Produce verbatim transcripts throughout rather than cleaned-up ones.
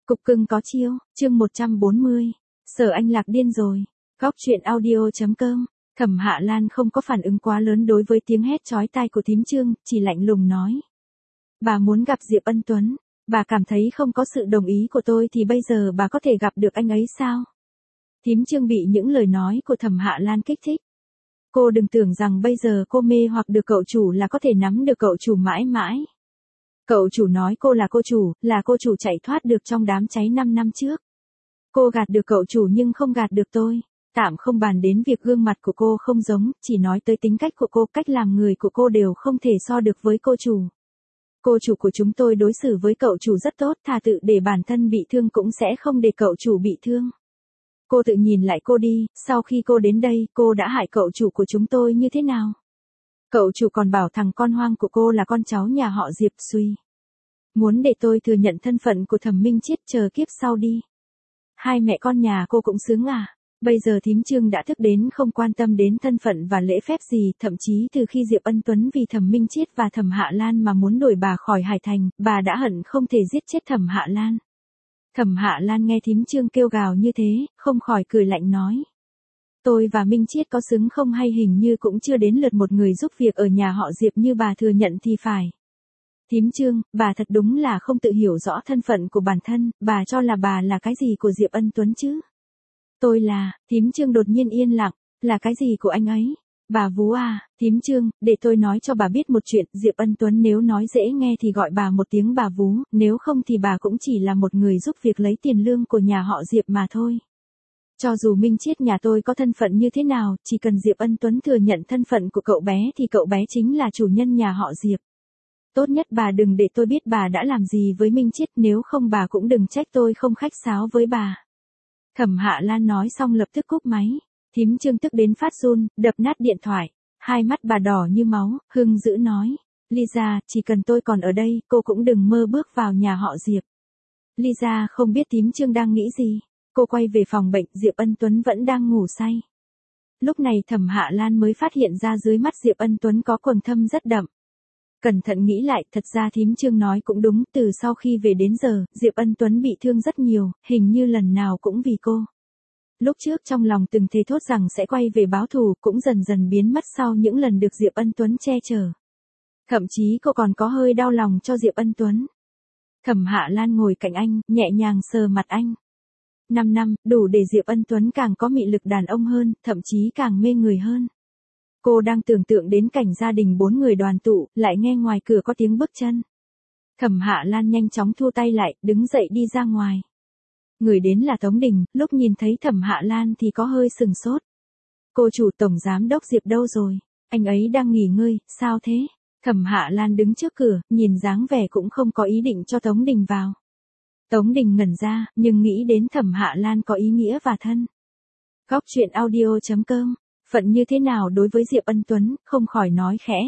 Cục cưng có chiêu, chương một trăm bốn mươi. Sở Anh Lạc điên rồi. Góc truyện audio chấm com. Thẩm Hạ Lan không có phản ứng quá lớn đối với tiếng hét chói tai của thím Trương, chỉ lạnh lùng nói. Bà muốn gặp Diệp Ân Tuấn. Bà cảm thấy không có sự đồng ý của tôi thì bây giờ bà có thể gặp được anh ấy sao? Thím Trương bị những lời nói của Thẩm Hạ Lan kích thích. Cô đừng tưởng rằng bây giờ cô mê hoặc được cậu chủ là có thể nắm được cậu chủ mãi mãi. Cậu chủ nói cô là cô chủ, là cô chủ chạy thoát được trong đám cháy năm năm trước. Cô gạt được cậu chủ nhưng không gạt được tôi. Tạm không bàn đến việc gương mặt của cô không giống, chỉ nói tới tính cách của cô, cách làm người của cô đều không thể so được với cô chủ. Cô chủ của chúng tôi đối xử với cậu chủ rất tốt, thà tự để bản thân bị thương cũng sẽ không để cậu chủ bị thương. Cô tự nhìn lại cô đi, sau khi cô đến đây, cô đã hại cậu chủ của chúng tôi như thế nào? Cậu chủ còn bảo thằng con hoang của cô là con cháu nhà họ Diệp suy. Muốn để tôi thừa nhận thân phận của Thẩm Minh Chiết, chờ kiếp sau đi. Hai mẹ con nhà cô cũng sướng à? Bây giờ thím Trương đã thức đến không quan tâm đến thân phận và lễ phép gì, thậm chí từ khi Diệp Ân Tuấn vì Thẩm Minh Chiết và Thẩm Hạ Lan mà muốn đuổi bà khỏi Hải Thành, bà đã hận không thể giết chết Thẩm Hạ Lan. Thẩm Hạ Lan nghe thím Trương kêu gào như thế, không khỏi cười lạnh nói. Tôi và Minh Chiết có xứng không hay hình như cũng chưa đến lượt một người giúp việc ở nhà họ Diệp như bà thừa nhận thì phải. Thím Trương, bà thật đúng là không tự hiểu rõ thân phận của bản thân, bà cho là bà là cái gì của Diệp Ân Tuấn chứ? Tôi là, thím Trương đột nhiên yên lặng, là cái gì của anh ấy? Bà vú à, thím Trương, để tôi nói cho bà biết một chuyện, Diệp Ân Tuấn nếu nói dễ nghe thì gọi bà một tiếng bà vú, nếu không thì bà cũng chỉ là một người giúp việc lấy tiền lương của nhà họ Diệp mà thôi. Cho dù Minh Chiết nhà tôi có thân phận như thế nào, chỉ cần Diệp Ân Tuấn thừa nhận thân phận của cậu bé thì cậu bé chính là chủ nhân nhà họ Diệp. Tốt nhất bà đừng để tôi biết bà đã làm gì với Minh Chiết, nếu không bà cũng đừng trách tôi không khách sáo với bà. Thẩm Hạ Lan nói xong lập tức cúp máy. Thím Trương tức đến phát run, đập nát điện thoại. Hai mắt bà đỏ như máu, hưng dữ nói. Lisa, chỉ cần tôi còn ở đây, cô cũng đừng mơ bước vào nhà họ Diệp. Lisa không biết thím Trương đang nghĩ gì. Cô quay về phòng bệnh, Diệp Ân Tuấn vẫn đang ngủ say. Lúc này Thẩm Hạ Lan mới phát hiện ra dưới mắt Diệp Ân Tuấn có quầng thâm rất đậm. Cẩn thận nghĩ lại, thật ra thím Trương nói cũng đúng, từ sau khi về đến giờ, Diệp Ân Tuấn bị thương rất nhiều, hình như lần nào cũng vì cô. Lúc trước trong lòng từng thề thốt rằng sẽ quay về báo thù, cũng dần dần biến mất sau những lần được Diệp Ân Tuấn che chở. Thậm chí cô còn có hơi đau lòng cho Diệp Ân Tuấn. Thẩm Hạ Lan ngồi cạnh anh, nhẹ nhàng sờ mặt anh. Năm năm, đủ để Diệp Ân Tuấn càng có mị lực đàn ông hơn, thậm chí càng mê người hơn. Cô đang tưởng tượng đến cảnh gia đình bốn người đoàn tụ, lại nghe ngoài cửa có tiếng bước chân. Thẩm Hạ Lan nhanh chóng thu tay lại, đứng dậy đi ra ngoài. Người đến là Tống Đình, lúc nhìn thấy Thẩm Hạ Lan thì có hơi sừng sốt. Cô chủ tổng giám đốc Diệp đâu rồi? Anh ấy đang nghỉ ngơi, sao thế? Thẩm Hạ Lan đứng trước cửa, nhìn dáng vẻ cũng không có ý định cho Tống Đình vào. Tống Đình ngẩn ra, nhưng nghĩ đến Thẩm Hạ Lan có ý nghĩa và thân. Góc truyện audio chấm com. Phận như thế nào đối với Diệp Ân Tuấn, không khỏi nói khẽ.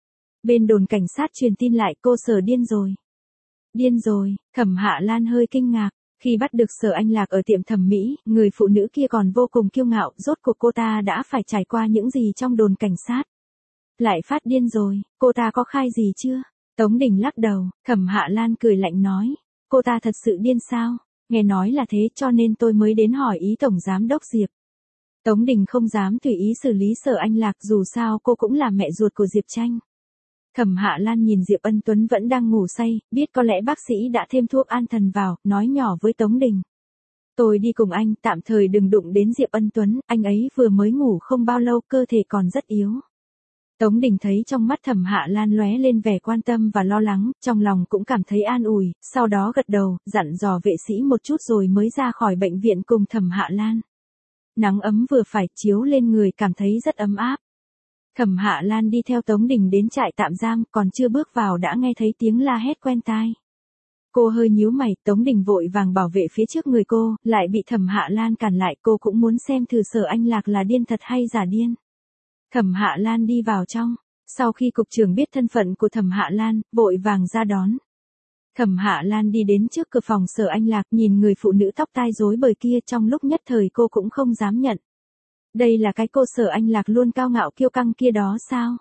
Bên đồn cảnh sát truyền tin lại cô Sở điên rồi. Điên rồi, Thẩm Hạ Lan hơi kinh ngạc. Khi bắt được Sở Anh Lạc ở tiệm thẩm mỹ, người phụ nữ kia còn vô cùng kiêu ngạo, rốt cuộc cô ta đã phải trải qua những gì trong đồn cảnh sát. Lại phát điên rồi, cô ta có khai gì chưa? Tống Đình lắc đầu, Thẩm Hạ Lan cười lạnh nói. Cô ta thật sự điên sao? Nghe nói là thế cho nên tôi mới đến hỏi ý Tổng Giám Đốc Diệp. Tống Đình không dám tùy ý xử lý Sở Anh Lạc, dù sao cô cũng là mẹ ruột của Diệp Tranh. Thẩm Hạ Lan nhìn Diệp Ân Tuấn vẫn đang ngủ say, biết có lẽ bác sĩ đã thêm thuốc an thần vào, nói nhỏ với Tống Đình. Tôi đi cùng anh, tạm thời đừng đụng đến Diệp Ân Tuấn, anh ấy vừa mới ngủ không bao lâu, cơ thể còn rất yếu. Tống Đình thấy trong mắt Thẩm Hạ Lan lóe lên vẻ quan tâm và lo lắng, trong lòng cũng cảm thấy an ủi, sau đó gật đầu, dặn dò vệ sĩ một chút rồi mới ra khỏi bệnh viện cùng Thẩm Hạ Lan. Nắng ấm vừa phải chiếu lên người, cảm thấy rất ấm áp. Thẩm Hạ Lan đi theo Tống Đình đến trại tạm giam, còn chưa bước vào đã nghe thấy tiếng la hét quen tai. Cô hơi nhíu mày, Tống Đình vội vàng bảo vệ phía trước người cô, lại bị Thẩm Hạ Lan cản lại, cô cũng muốn xem thử Sở Anh Lạc là điên thật hay giả điên. Thẩm Hạ Lan đi vào trong, sau khi cục trưởng biết thân phận của Thẩm Hạ Lan, vội vàng ra đón. Thẩm Hạ Lan đi đến trước cửa phòng Sở Anh Lạc, nhìn người phụ nữ tóc tai rối bời kia, trong lúc nhất thời cô cũng không dám nhận. Đây là cái cô Sở Anh Lạc luôn cao ngạo kiêu căng kia đó sao?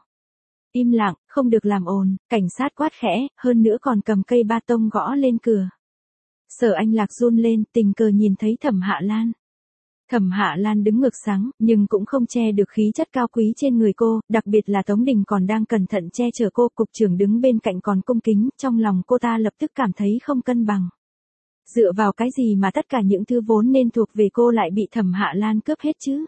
Im lặng, không được làm ồn, cảnh sát quát khẽ, hơn nữa còn cầm cây ba tông gõ lên cửa. Sở Anh Lạc run lên, tình cờ nhìn thấy Thẩm Hạ Lan. Thẩm Hạ Lan đứng ngược sáng, nhưng cũng không che được khí chất cao quý trên người cô, đặc biệt là Tống Đình còn đang cẩn thận che chở cô, cục trưởng đứng bên cạnh còn cung kính, trong lòng cô ta lập tức cảm thấy không cân bằng. Dựa vào cái gì mà tất cả những thứ vốn nên thuộc về cô lại bị Thẩm Hạ Lan cướp hết chứ?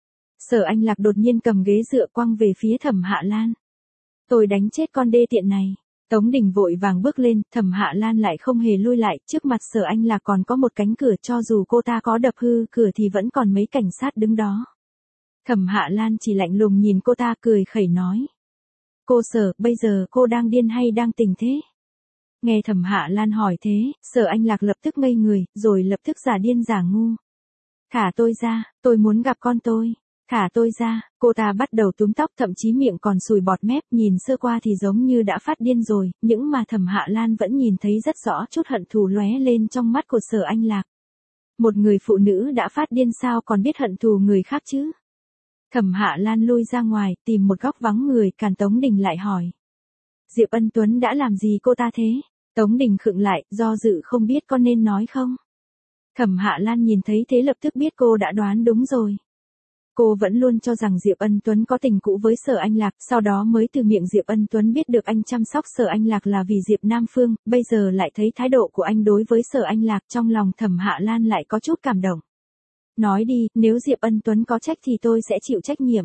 Sở Anh Lạc đột nhiên cầm ghế dựa quăng về phía Thẩm Hạ Lan. Tôi đánh chết con đê tiện này. Tống Đình vội vàng bước lên, Thẩm Hạ Lan lại không hề lui lại, trước mặt Sở Anh Lạc còn có một cánh cửa, cho dù cô ta có đập hư cửa thì vẫn còn mấy cảnh sát đứng đó. Thẩm Hạ Lan chỉ lạnh lùng nhìn cô ta, cười khẩy nói. Cô Sở, bây giờ cô đang điên hay đang tỉnh thế? Nghe Thẩm Hạ Lan hỏi thế, Sở Anh Lạc lập tức ngây người, rồi lập tức giả điên giả ngu. Thả tôi ra, tôi muốn gặp con tôi. Thả tôi ra, cô ta bắt đầu túm tóc, thậm chí miệng còn sùi bọt mép, nhìn sơ qua thì giống như đã phát điên rồi, những mà Thẩm Hạ Lan vẫn nhìn thấy rất rõ chút hận thù lóe lên trong mắt của Sở Anh Lạc. Một người phụ nữ đã phát điên sao còn biết hận thù người khác chứ? Thẩm Hạ Lan lui ra ngoài, tìm một góc vắng người, càn Tống Đình lại hỏi. Diệp Ân Tuấn đã làm gì cô ta thế? Tống Đình khựng lại, do dự không biết có nên nói không? Thẩm Hạ Lan nhìn thấy thế lập tức biết cô đã đoán đúng rồi. Cô vẫn luôn cho rằng Diệp Ân Tuấn có tình cũ với Sở Anh Lạc, sau đó mới từ miệng Diệp Ân Tuấn biết được anh chăm sóc Sở Anh Lạc là vì Diệp Nam Phương, bây giờ lại thấy thái độ của anh đối với Sở Anh Lạc, trong lòng Thẩm Hạ Lan lại có chút cảm động. Nói đi, nếu Diệp Ân Tuấn có trách thì tôi sẽ chịu trách nhiệm.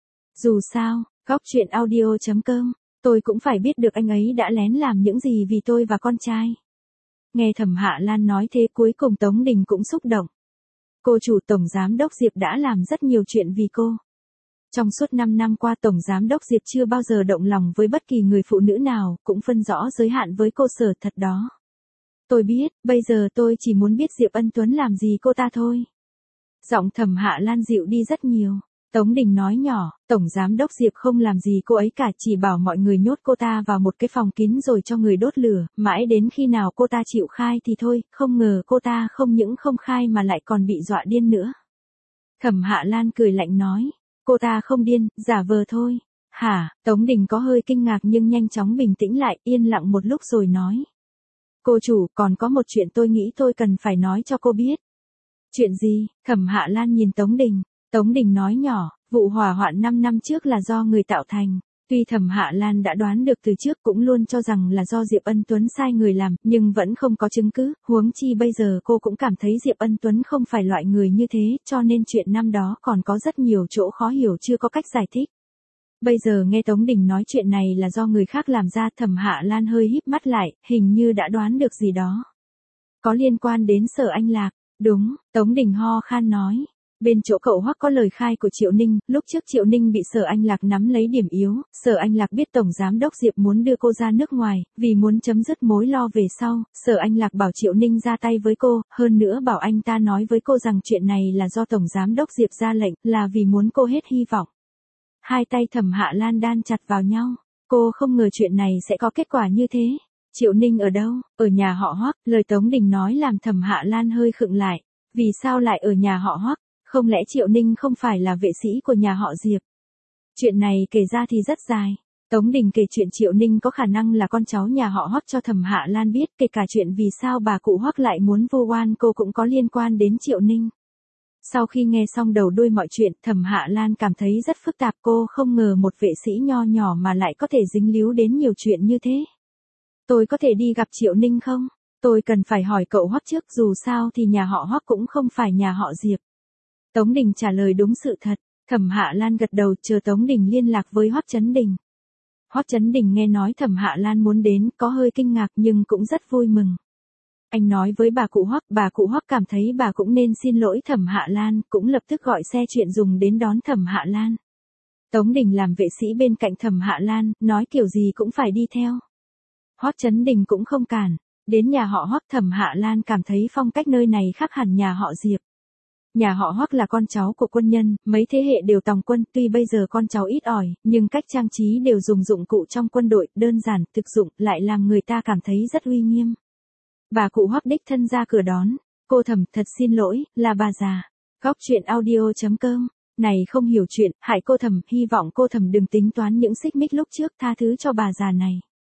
Dù sao, góc truyện audio chấm com, tôi cũng phải biết được anh ấy đã lén làm những gì vì tôi và con trai. Nghe Thẩm Hạ Lan nói thế, cuối cùng Tống Đình cũng xúc động. Cô chủ Tổng Giám đốc Diệp đã làm rất nhiều chuyện vì cô. Trong suốt năm năm qua Tổng Giám đốc Diệp chưa bao giờ động lòng với bất kỳ người phụ nữ nào, cũng phân rõ giới hạn với cô Sở thật đó. Tôi biết, bây giờ tôi chỉ muốn biết Diệp Ân Tuấn làm gì cô ta thôi. Giọng Thẩm Hạ Lan dịu đi rất nhiều. Tống Đình nói nhỏ, Tổng Giám đốc Diệp không làm gì cô ấy cả, chỉ bảo mọi người nhốt cô ta vào một cái phòng kín rồi cho người đốt lửa, mãi đến khi nào cô ta chịu khai thì thôi, không ngờ cô ta không những không khai mà lại còn bị dọa điên nữa. Thẩm Hạ Lan cười lạnh nói, cô ta không điên, giả vờ thôi. Hả? Tống Đình có hơi kinh ngạc nhưng nhanh chóng bình tĩnh lại, yên lặng một lúc rồi nói. Cô chủ, còn có một chuyện tôi nghĩ tôi cần phải nói cho cô biết. Chuyện gì? Thẩm Hạ Lan nhìn Tống Đình. Tống Đình nói nhỏ, vụ hỏa hoạn năm năm trước là do người tạo thành. Tuy Thẩm Hạ Lan đã đoán được từ trước, cũng luôn cho rằng là do Diệp Ân Tuấn sai người làm, nhưng vẫn không có chứng cứ, huống chi bây giờ cô cũng cảm thấy Diệp Ân Tuấn không phải loại người như thế, cho nên chuyện năm đó còn có rất nhiều chỗ khó hiểu chưa có cách giải thích. Bây giờ nghe Tống Đình nói chuyện này là do người khác làm ra, Thẩm Hạ Lan hơi híp mắt lại, hình như đã đoán được gì đó. Có liên quan đến Sở Anh Lạc. Đúng, Tống Đình ho khan nói. Bên chỗ cậu Hoắc có lời khai của Triệu Ninh, lúc trước Triệu Ninh bị Sở Anh Lạc nắm lấy điểm yếu, Sở Anh Lạc biết Tổng Giám đốc Diệp muốn đưa cô ra nước ngoài, vì muốn chấm dứt mối lo về sau, Sở Anh Lạc bảo Triệu Ninh ra tay với cô, hơn nữa bảo anh ta nói với cô rằng chuyện này là do Tổng Giám đốc Diệp ra lệnh, là vì muốn cô hết hy vọng. Hai tay Thẩm Hạ Lan đan chặt vào nhau, cô không ngờ chuyện này sẽ có kết quả như thế. Triệu Ninh ở đâu? Ở nhà họ Hoắc, lời Tống Đình nói làm Thẩm Hạ Lan hơi khựng lại. Vì sao lại ở nhà họ Hoắc? Không lẽ Triệu Ninh không phải là vệ sĩ của nhà họ Diệp? Chuyện này kể ra thì rất dài. Tống Đình kể chuyện Triệu Ninh có khả năng là con cháu nhà họ Hoắc cho Thẩm Hạ Lan biết, kể cả chuyện vì sao bà cụ Hoắc lại muốn vu oan cô cũng có liên quan đến Triệu Ninh. Sau khi nghe xong đầu đuôi mọi chuyện, Thẩm Hạ Lan cảm thấy rất phức tạp, cô không ngờ một vệ sĩ nho nhỏ mà lại có thể dính líu đến nhiều chuyện như thế. Tôi có thể đi gặp Triệu Ninh không? Tôi cần phải hỏi cậu Hoắc trước, dù sao thì nhà họ Hoắc cũng không phải nhà họ Diệp. Tống Đình trả lời đúng sự thật. Thẩm Hạ Lan gật đầu, chờ Tống Đình liên lạc với Hoắc Chấn Đình. Hoắc Chấn Đình nghe nói Thẩm Hạ Lan muốn đến, có hơi kinh ngạc nhưng cũng rất vui mừng. Anh nói với bà cụ Hoắc, bà cụ Hoắc cảm thấy bà cũng nên xin lỗi Thẩm Hạ Lan, cũng lập tức gọi xe chuyện dùng đến đón Thẩm Hạ Lan. Tống Đình làm vệ sĩ bên cạnh Thẩm Hạ Lan, nói kiểu gì cũng phải đi theo. Hoắc Chấn Đình cũng không cản. Đến nhà họ Hoắc, Thẩm Hạ Lan cảm thấy phong cách nơi này khác hẳn nhà họ Diệp. Nhà họ Hoắc là con cháu của quân nhân, mấy thế hệ đều tòng quân, tuy bây giờ con cháu ít ỏi, nhưng cách trang trí đều dùng dụng cụ trong quân đội, đơn giản, thực dụng, lại làm người ta cảm thấy rất uy nghiêm. Bà cụ Hoắc đích thân ra cửa đón. Cô Thẩm, thật xin lỗi, là bà già. Góc truyện audio chấm com. Này không hiểu chuyện, hại cô Thẩm, hy vọng cô Thẩm đừng tính toán những xích mích lúc trước, tha thứ cho bà già này.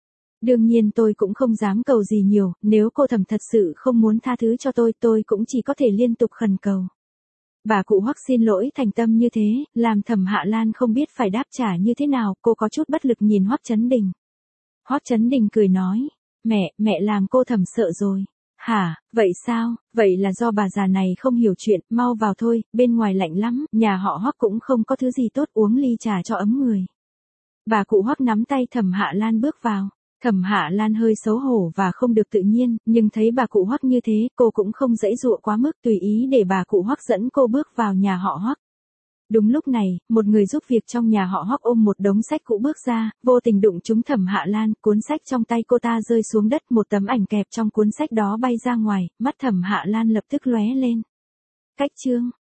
Đương nhiên tôi cũng không dám cầu gì nhiều, nếu cô Thẩm thật sự không muốn tha thứ cho tôi, tôi cũng chỉ có thể liên tục khẩn cầu. Bà cụ Hoắc xin lỗi thành tâm như thế, làm Thẩm Hạ Lan không biết phải đáp trả như thế nào, cô có chút bất lực nhìn Hoắc Chấn Đình. Hoắc Chấn Đình cười nói, mẹ, mẹ làm cô Thẩm sợ rồi. Hả, vậy sao, vậy là do bà già này không hiểu chuyện, mau vào thôi, bên ngoài lạnh lắm, nhà họ Hoắc cũng không có thứ gì tốt, uống ly trà cho ấm người. Bà cụ Hoắc nắm tay Thẩm Hạ Lan bước vào. Thẩm Hạ Lan hơi xấu hổ và không được tự nhiên, nhưng thấy bà cụ Hoắc như thế, cô cũng không giãy giụa quá mức, tùy ý để bà cụ Hoắc dẫn cô bước vào nhà họ Hoắc. Đúng lúc này, một người giúp việc trong nhà họ Hoắc ôm một đống sách cũ bước ra, vô tình đụng trúng Thẩm Hạ Lan, cuốn sách trong tay cô ta rơi xuống đất, một tấm ảnh kẹp trong cuốn sách đó bay ra ngoài, mắt Thẩm Hạ Lan lập tức lóe lên. Cách chương